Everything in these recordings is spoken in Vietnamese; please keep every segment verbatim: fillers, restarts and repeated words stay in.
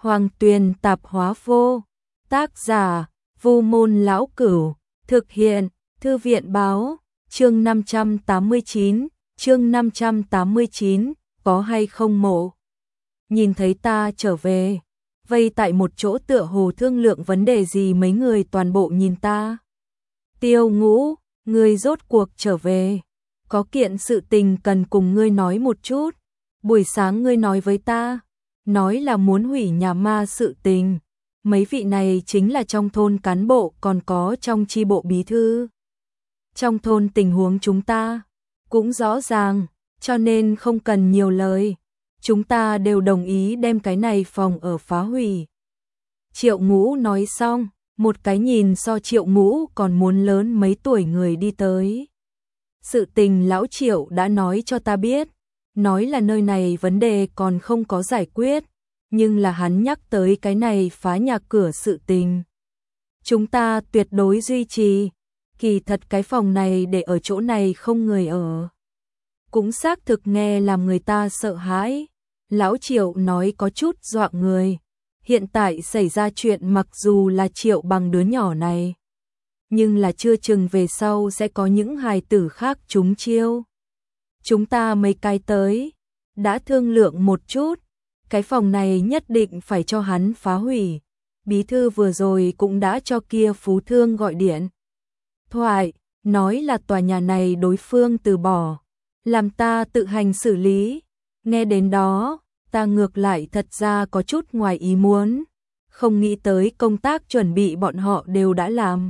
Hoàng Tuyền Tạp Hóa Vô. Tác giả: Vu Môn Lão Cửu. Thực hiện: Thư viện báo. Chương năm trăm tám mươi chín. Chương năm trăm tám mươi chín. Có hay không mộ? Nhìn thấy ta trở về, vây tại một chỗ tựa hồ thương lượng vấn đề gì, mấy người toàn bộ nhìn ta. Tiêu Ngũ, ngươi rốt cuộc trở về, có kiện sự tình cần cùng ngươi nói một chút. Buổi sáng ngươi nói với ta, nói là muốn hủy nhà ma sự tình. Mấy vị này chính là trong thôn cán bộ, còn có trong chi bộ bí thư. Trong thôn tình huống chúng ta cũng rõ ràng, cho nên không cần nhiều lời. Chúng ta đều đồng ý đem cái này phòng ở phá hủy. Triệu Ngũ nói xong, một cái nhìn so Triệu Ngũ còn muốn lớn mấy tuổi người đi tới. Sự tình lão Triệu đã nói cho ta biết, nói là nơi này vấn đề còn không có giải quyết, nhưng là hắn nhắc tới cái này phá nhà cửa sự tình. Chúng ta tuyệt đối duy trì, kỳ thật cái phòng này để ở chỗ này không người ở. Cũng xác thực nghe làm người ta sợ hãi. Lão Triệu nói có chút dọa người. Hiện tại xảy ra chuyện mặc dù là Triệu Bằng đứa nhỏ này, nhưng là chưa chừng về sau sẽ có những hài tử khác trúng chiêu. Chúng ta mấy cái tới, đã thương lượng một chút, cái phòng này nhất định phải cho hắn phá hủy. Bí thư vừa rồi cũng đã cho kia Phú Thương gọi điện thoại, nói là tòa nhà này đối phương từ bỏ, làm ta tự hành xử lý. Nghe đến đó, ta ngược lại thật ra có chút ngoài ý muốn, không nghĩ tới công tác chuẩn bị bọn họ đều đã làm.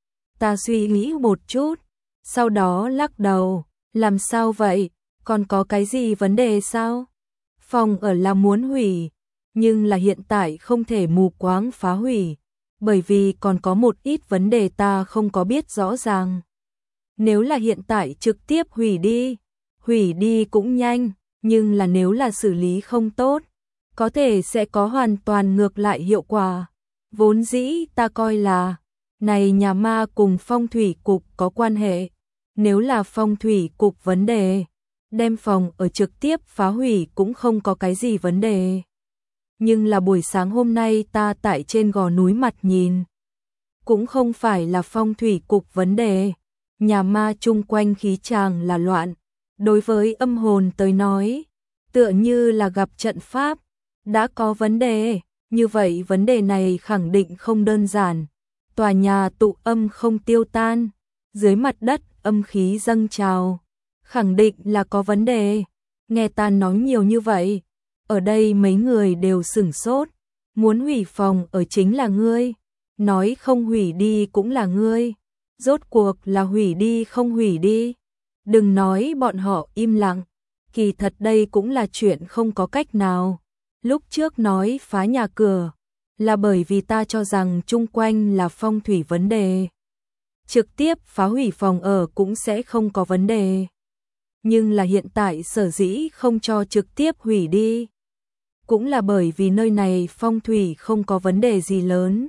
Ta suy nghĩ một chút, sau đó lắc đầu, làm sao vậy, còn có cái gì vấn đề sao? Phòng ở là muốn hủy, nhưng là hiện tại không thể mù quáng phá hủy, bởi vì còn có một ít vấn đề ta không có biết rõ ràng. Nếu là hiện tại trực tiếp hủy đi, hủy đi cũng nhanh, nhưng là nếu là xử lý không tốt, có thể sẽ có hoàn toàn ngược lại hiệu quả. Vốn dĩ ta coi là, này nhà ma cùng phong thủy cục có quan hệ. Nếu là phong thủy cục vấn đề, đem phòng ở trực tiếp phá hủy cũng không có cái gì vấn đề. Nhưng là buổi sáng hôm nay ta tại trên gò núi mặt nhìn, cũng không phải là phong thủy cục vấn đề. Nhà ma chung quanh khí tràng là loạn, đối với âm hồn tới nói, tựa như là gặp trận pháp, đã có vấn đề, như vậy vấn đề này khẳng định không đơn giản. Tòa nhà tụ âm không tiêu tan, dưới mặt đất âm khí dâng trào, khẳng định là có vấn đề. Nghe ta nói nhiều như vậy, ở đây mấy người đều sửng sốt. Muốn hủy phòng ở chính là ngươi, nói không hủy đi cũng là ngươi, rốt cuộc là hủy đi không hủy đi. Đừng nói bọn họ im lặng, kỳ thật đây cũng là chuyện không có cách nào. Lúc trước nói phá nhà cửa, là bởi vì ta cho rằng chung quanh là phong thủy vấn đề. Trực tiếp phá hủy phòng ở cũng sẽ không có vấn đề. Nhưng là hiện tại sở dĩ không cho trực tiếp hủy đi, cũng là bởi vì nơi này phong thủy không có vấn đề gì lớn.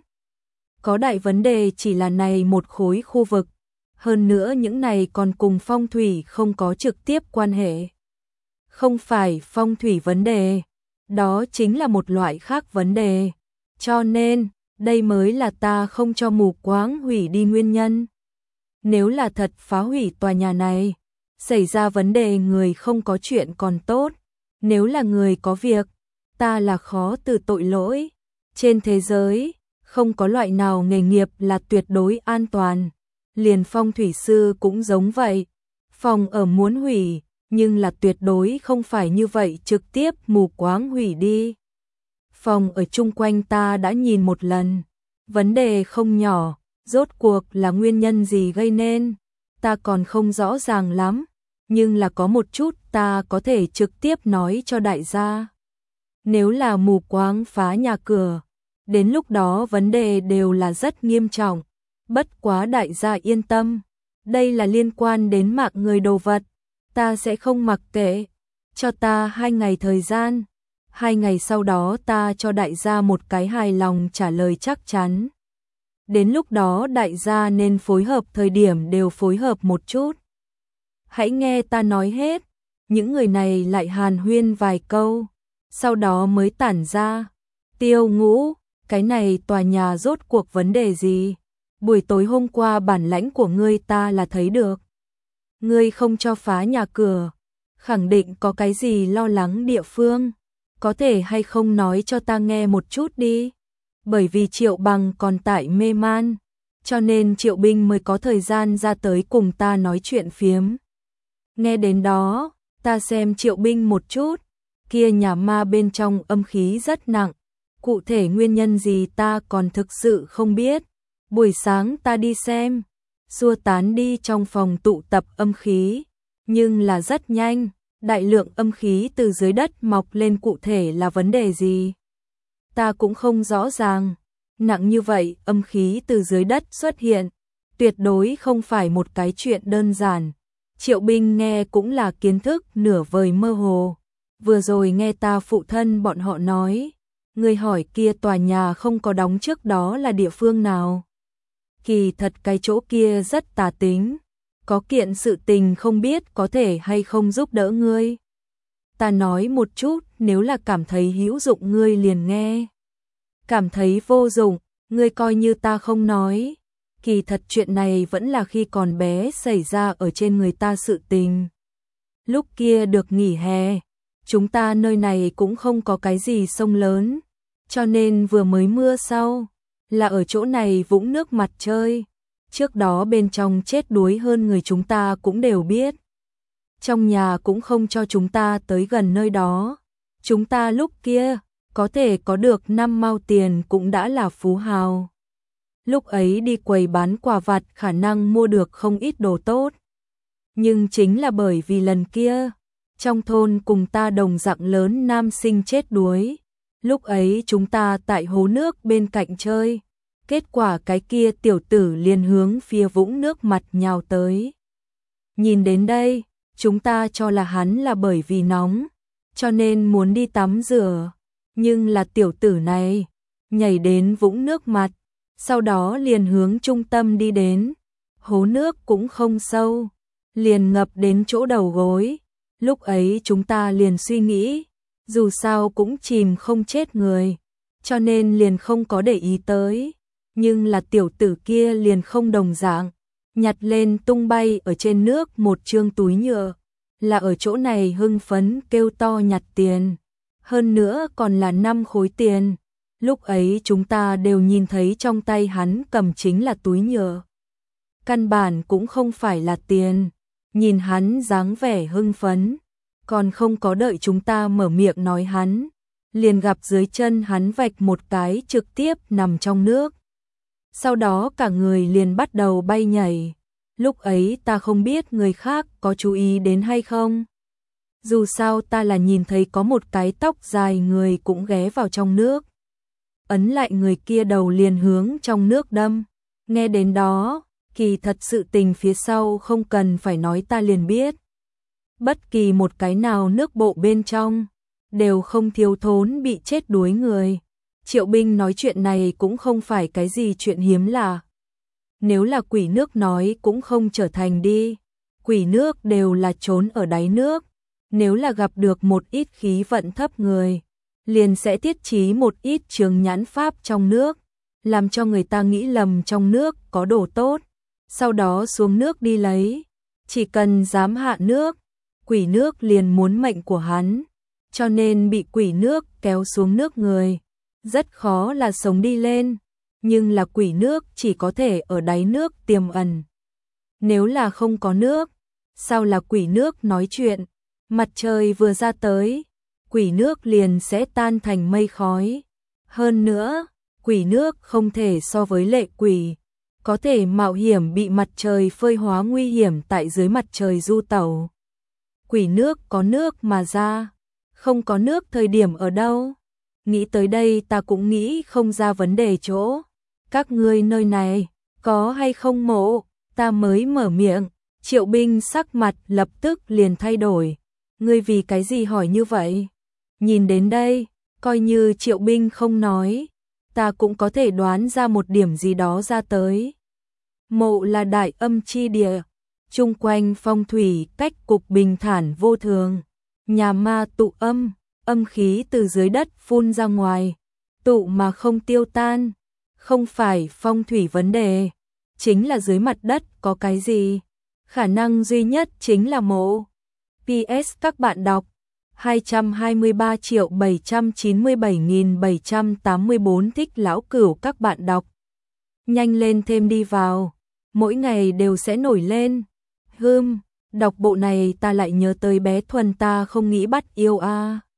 Có đại vấn đề chỉ là này một khối khu vực. Hơn nữa những này còn cùng phong thủy không có trực tiếp quan hệ. Không phải phong thủy vấn đề, đó chính là một loại khác vấn đề. Cho nên, đây mới là ta không cho mù quáng hủy đi nguyên nhân. Nếu là thật phá hủy tòa nhà này, xảy ra vấn đề người không có chuyện còn tốt. Nếu là người có việc, ta là khó từ tội lỗi. Trên thế giới, không có loại nào nghề nghiệp là tuyệt đối an toàn. Liền phong thủy sư cũng giống vậy. Phòng ở muốn hủy, nhưng là tuyệt đối không phải như vậy trực tiếp mù quáng hủy đi. Phòng ở chung quanh ta đã nhìn một lần, vấn đề không nhỏ, rốt cuộc là nguyên nhân gì gây nên, ta còn không rõ ràng lắm, nhưng là có một chút ta có thể trực tiếp nói cho đại gia. Nếu là mù quáng phá nhà cửa, đến lúc đó vấn đề đều là rất nghiêm trọng. Bất quá đại gia yên tâm, đây là liên quan đến mạng người đồ vật, ta sẽ không mặc kệ. Cho ta hai ngày thời gian, hai ngày sau đó ta cho đại gia một cái hài lòng trả lời chắc chắn. Đến lúc đó đại gia nên phối hợp thời điểm đều phối hợp một chút. Hãy nghe ta nói hết. Những người này lại hàn huyên vài câu, sau đó mới tản ra. Tiêu Ngũ, cái này tòa nhà rốt cuộc vấn đề gì? Buổi tối hôm qua bản lãnh của ngươi ta là thấy được. Ngươi không cho phá nhà cửa, khẳng định có cái gì lo lắng địa phương. Có thể hay không nói cho ta nghe một chút đi. Bởi vì Triệu Bằng còn tại mê man, cho nên Triệu Binh mới có thời gian ra tới cùng ta nói chuyện phiếm. Nghe đến đó, ta xem Triệu Binh một chút, kia nhà ma bên trong âm khí rất nặng, cụ thể nguyên nhân gì ta còn thực sự không biết. Buổi sáng ta đi xem, xua tán đi trong phòng tụ tập âm khí, nhưng là rất nhanh, đại lượng âm khí từ dưới đất mọc lên, cụ thể là vấn đề gì? Ta cũng không rõ ràng. Nặng như vậy, âm khí từ dưới đất xuất hiện, tuyệt đối không phải một cái chuyện đơn giản. Triệu Binh nghe cũng là kiến thức nửa vời mơ hồ. Vừa rồi nghe ta phụ thân bọn họ nói, người hỏi kia tòa nhà không có đóng trước đó là địa phương nào. Kỳ thật cái chỗ kia rất tà tính, có kiện sự tình không biết có thể hay không giúp đỡ ngươi. Ta nói một chút, nếu là cảm thấy hữu dụng ngươi liền nghe. Cảm thấy vô dụng, ngươi coi như ta không nói. Kỳ thật chuyện này vẫn là khi còn bé xảy ra ở trên người ta sự tình. Lúc kia được nghỉ hè, chúng ta nơi này cũng không có cái gì sông lớn, cho nên vừa mới mưa sau, là ở chỗ này vũng nước mặt chơi. Trước đó bên trong chết đuối hơn người chúng ta cũng đều biết. Trong nhà cũng không cho chúng ta tới gần nơi đó. Chúng ta lúc kia, có thể có được năm mao tiền cũng đã là phú hào. Lúc ấy đi quầy bán quà vặt khả năng mua được không ít đồ tốt. Nhưng chính là bởi vì lần kia, trong thôn cùng ta đồng dạng lớn nam sinh chết đuối. Lúc ấy chúng ta tại hố nước bên cạnh chơi. Kết quả cái kia tiểu tử liền hướng phía vũng nước mặt nhào tới. Nhìn đến đây, chúng ta cho là hắn là bởi vì nóng, cho nên muốn đi tắm rửa. Nhưng là tiểu tử này, nhảy đến vũng nước mặt, sau đó liền hướng trung tâm đi đến. Hố nước cũng không sâu, liền ngập đến chỗ đầu gối. Lúc ấy chúng ta liền suy nghĩ, dù sao cũng chìm không chết người, cho nên liền không có để ý tới. Nhưng là tiểu tử kia liền không đồng dạng, nhặt lên tung bay ở trên nước một trương túi nhựa, là ở chỗ này hưng phấn kêu to nhặt tiền, hơn nữa còn là năm khối tiền. Lúc ấy chúng ta đều nhìn thấy trong tay hắn cầm chính là túi nhựa, căn bản cũng không phải là tiền. Nhìn hắn dáng vẻ hưng phấn, còn không có đợi chúng ta mở miệng nói hắn, liền gặp dưới chân hắn vạch một cái trực tiếp nằm trong nước. Sau đó cả người liền bắt đầu bay nhảy. Lúc ấy ta không biết người khác có chú ý đến hay không. Dù sao ta là nhìn thấy có một cái tóc dài người cũng ghé vào trong nước. Ấn lại người kia đầu liền hướng trong nước đâm. Nghe đến đó, kỳ thật sự tình phía sau không cần phải nói ta liền biết. Bất kỳ một cái nào nước bộ bên trong, đều không thiếu thốn bị chết đuối người. Triệu Binh nói chuyện này cũng không phải cái gì chuyện hiếm lạ. Nếu là quỷ nước nói cũng không trở thành đi. Quỷ nước đều là trốn ở đáy nước. Nếu là gặp được một ít khí vận thấp người, liền sẽ thiết trí một ít trường nhãn pháp trong nước, làm cho người ta nghĩ lầm trong nước có đồ tốt, sau đó xuống nước đi lấy. Chỉ cần dám hạ nước, quỷ nước liền muốn mệnh của hắn, cho nên bị quỷ nước kéo xuống nước người rất khó là sống đi lên, nhưng là quỷ nước chỉ có thể ở đáy nước tiềm ẩn. Nếu là không có nước, sao là quỷ nước nói chuyện? Mặt trời vừa ra tới, quỷ nước liền sẽ tan thành mây khói. Hơn nữa, quỷ nước không thể so với lệ quỷ, có thể mạo hiểm bị mặt trời phơi hóa nguy hiểm tại dưới mặt trời du tẩu. Quỷ nước có nước mà ra, không có nước thời điểm ở đâu? Nghĩ tới đây ta cũng nghĩ không ra vấn đề chỗ. Các ngươi nơi này, có hay không mộ? Ta mới mở miệng, Triệu Binh sắc mặt lập tức liền thay đổi. Ngươi vì cái gì hỏi như vậy? Nhìn đến đây, coi như Triệu Binh không nói, ta cũng có thể đoán ra một điểm gì đó ra tới. Mộ là đại âm chi địa, chung quanh phong thủy cách cục bình thản vô thường, nhà ma tụ âm, âm khí từ dưới đất phun ra ngoài, tụ mà không tiêu tan, không phải phong thủy vấn đề, chính là dưới mặt đất có cái gì, khả năng duy nhất chính là mộ. pê ét các bạn đọc hai trăm hai mươi ba triệu bảy trăm chín mươi bảy nghìn bảy trăm tám mươi bốn thích lão cửu các bạn đọc. Nhanh lên thêm đi vào, mỗi ngày đều sẽ nổi lên. Hưm, đọc bộ này ta lại nhớ tới bé Thuần ta không nghĩ bắt yêu a. À.